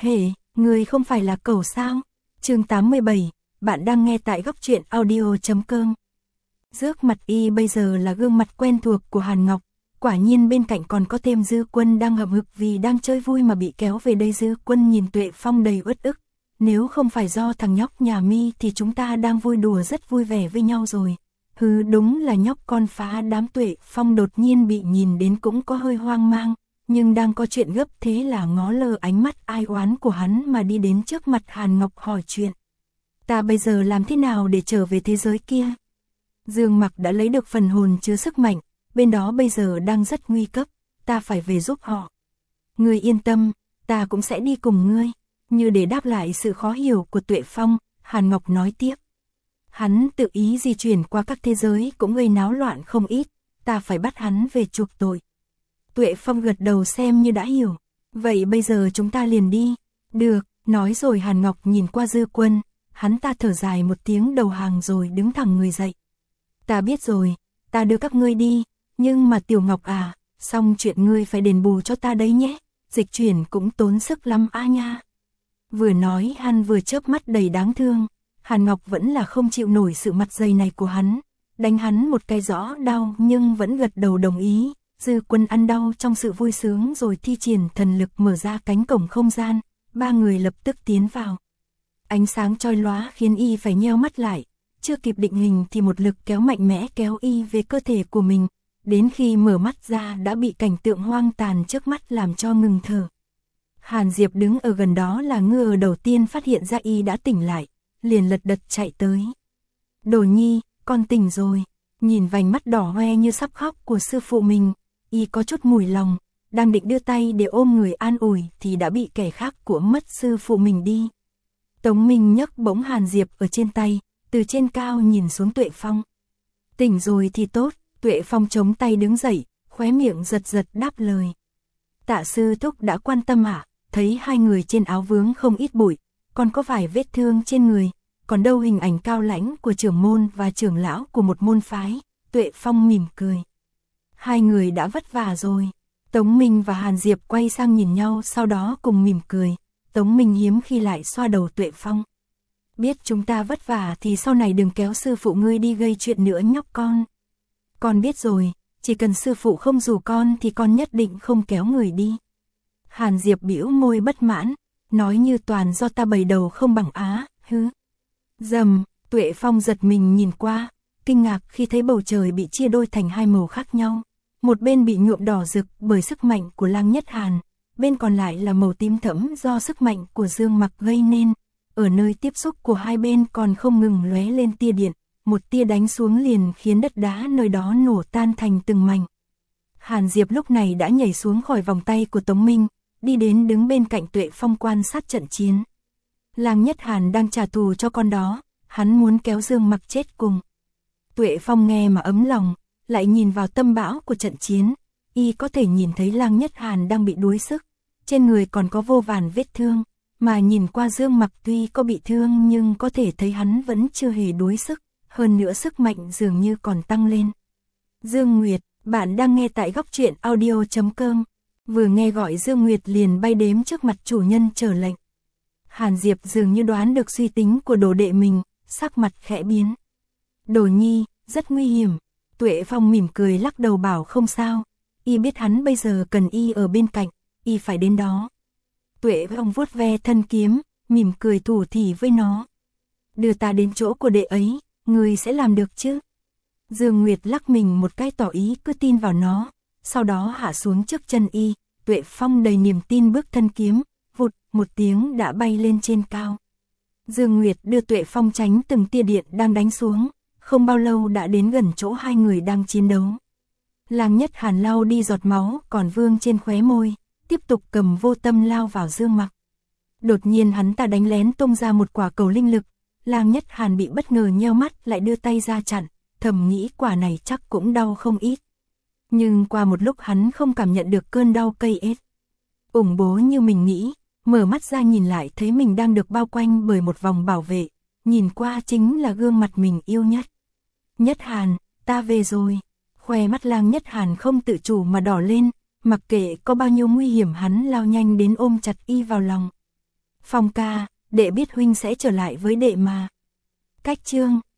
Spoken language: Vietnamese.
Hề, người không phải là cẩu sao? Chương 87, bạn đang nghe tại góc truyện audio.com. Trước mặt y bây giờ là gương mặt quen thuộc của Hàn Ngọc, quả nhiên bên cạnh còn có thêm Dư Quân đang hậm hực vì đang chơi vui mà bị kéo về đây. Dư Quân nhìn Tuệ Phong đầy uất ức, nếu không phải do thằng nhóc nhà mi thì chúng ta đang vui đùa rất vui vẻ với nhau rồi. Hừ, đúng là nhóc con phá đám. Tuệ Phong đột nhiên bị nhìn đến cũng có hơi hoang mang, nhưng đang có chuyện gấp thế là ngó lơ ánh mắt ai oán của hắn mà đi đến trước mặt Hàn Ngọc hỏi chuyện. Ta bây giờ làm thế nào để trở về thế giới kia? Dương Mặc đã lấy được phần hồn chứa sức mạnh, bên đó bây giờ đang rất nguy cấp, ta phải về giúp họ. Ngươi yên tâm, ta cũng sẽ đi cùng ngươi. Như để đáp lại sự khó hiểu của Tuệ Phong, Hàn Ngọc nói tiếp. Hắn tự ý di chuyển qua các thế giới cũng gây náo loạn không ít, ta phải bắt hắn về chuộc tội. Tuệ Phong gật đầu xem như đã hiểu. Vậy bây giờ chúng ta liền đi. Được, nói rồi Hàn Ngọc nhìn qua Dư Quân, hắn ta thở dài một tiếng đầu hàng rồi đứng thẳng người dậy. Ta biết rồi, ta đưa các ngươi đi, nhưng mà Tiểu Ngọc à, xong chuyện ngươi phải đền bù cho ta đấy nhé, dịch chuyển cũng tốn sức lắm a nha. Vừa nói hắn vừa chớp mắt đầy đáng thương, Hàn Ngọc vẫn là không chịu nổi sự mặt dày này của hắn, đánh hắn một cái rõ đau nhưng vẫn gật đầu đồng ý. Dư Quân ăn đau trong sự vui sướng rồi thi triển thần lực mở ra cánh cổng không gian, ba người lập tức tiến vào. Ánh sáng chói lóa khiến y phải nheo mắt lại, chưa kịp định hình thì một lực kéo mạnh mẽ kéo y về cơ thể của mình, đến khi mở mắt ra đã bị cảnh tượng hoang tàn trước mắt làm cho ngừng thở. Hàn Diệp đứng ở gần đó là ngựa đầu tiên phát hiện ra y đã tỉnh lại, liền lật đật chạy tới. Đồ Nhi, con tỉnh rồi. Nhìn vành mắt đỏ hoe như sắp khóc của sư phụ mình, y có chút mùi lòng, đang định đưa tay để ôm người an ủi thì đã bị kẻ khác của mất sư phụ mình đi. Tống Minh nhấc bổng Hàn Diệp ở trên tay, từ trên cao nhìn xuống Tuệ Phong. Tỉnh rồi thì tốt. Tuệ Phong chống tay đứng dậy, khóe miệng giật giật đáp lời. Tạ sư thúc đã quan tâm ạ, thấy hai người trên áo vướng không ít bụi, còn có vài vết thương trên người, còn đâu hình ảnh cao lãnh của trưởng môn và trưởng lão của một môn phái. Tuệ Phong mỉm cười. Hai người đã vất vả rồi. Tống Minh và Hàn Diệp quay sang nhìn nhau sau đó cùng mỉm cười. Tống Minh hiếm khi lại xoa đầu Tuệ Phong. Biết chúng ta vất vả thì sau này đừng kéo sư phụ ngươi đi gây chuyện nữa nhóc con. Con biết rồi, chỉ cần sư phụ không rủ con thì con nhất định không kéo người đi. Hàn Diệp bĩu môi bất mãn, nói như toàn do ta bày đầu không bằng á, hứ. Dầm, Tuệ Phong giật mình nhìn qua, kinh ngạc khi thấy bầu trời bị chia đôi thành hai màu khác nhau. Một bên bị nhuộm đỏ rực bởi sức mạnh của Lang Nhất Hàn, bên còn lại là màu tím thẫm do sức mạnh của Dương Mặc gây nên. Ở nơi tiếp xúc của hai bên còn không ngừng lóe lên tia điện, một tia đánh xuống liền khiến đất đá nơi đó nổ tan thành từng mảnh. Hàn Diệp lúc này đã nhảy xuống khỏi vòng tay của Tống Minh, đi đến đứng bên cạnh Tuệ Phong quan sát trận chiến. Lang Nhất Hàn đang trả thù cho con đó, hắn muốn kéo Dương Mặc chết cùng. Tuệ Phong nghe mà ấm lòng, lại nhìn vào tâm bão của trận chiến, y có thể nhìn thấy Lang Nhất Hàn đang bị đuối sức, trên người còn có vô vàn vết thương, mà nhìn qua Dương Mặc tuy có bị thương nhưng có thể thấy hắn vẫn chưa hề đuối sức, hơn nữa sức mạnh dường như còn tăng lên. Dương Nguyệt, bạn đang nghe tại góc truyện audio.com. Vừa nghe gọi Dương Nguyệt liền bay đếm trước mặt chủ nhân chờ lệnh. Hàn Diệp dường như đoán được suy tính của đồ đệ mình, sắc mặt khẽ biến. Đồ Nhi, rất nguy hiểm. Tuệ Phong mỉm cười lắc đầu bảo không sao, y biết hắn bây giờ cần y ở bên cạnh, y phải đến đó. Tuệ Phong vuốt ve thân kiếm, mỉm cười thủ thỉ với nó. Đưa ta đến chỗ của đệ ấy, ngươi sẽ làm được chứ? Dương Nguyệt lắc mình một cái tỏ ý cứ tin vào nó, sau đó hạ xuống trước chân y. Tuệ Phong đầy niềm tin bước thân kiếm, vụt một tiếng đã bay lên trên cao. Dương Nguyệt đưa Tuệ Phong tránh từng tia điện đang đánh xuống, không bao lâu đã đến gần chỗ hai người đang chiến đấu. Lang Nhất Hàn lau đi giọt máu còn vương trên khóe môi, tiếp tục cầm vô tâm lao vào Dương Mặc. Đột nhiên hắn ta đánh lén tung ra một quả cầu linh lực, Lang Nhất Hàn bị bất ngờ nheo mắt lại đưa tay ra chặn, thầm nghĩ quả này chắc cũng đau không ít. Nhưng qua một lúc hắn không cảm nhận được cơn đau cây ết. Ủng bố như mình nghĩ, mở mắt ra nhìn lại thấy mình đang được bao quanh bởi một vòng bảo vệ, nhìn qua chính là gương mặt mình yêu nhất. Nhất Hàn, ta về rồi. Khoe mắt Lang Nhất Hàn không tự chủ mà đỏ lên, mặc kệ có bao nhiêu nguy hiểm hắn lao nhanh đến ôm chặt y vào lòng. Phong ca, đệ biết huynh sẽ trở lại với đệ mà. Cách chương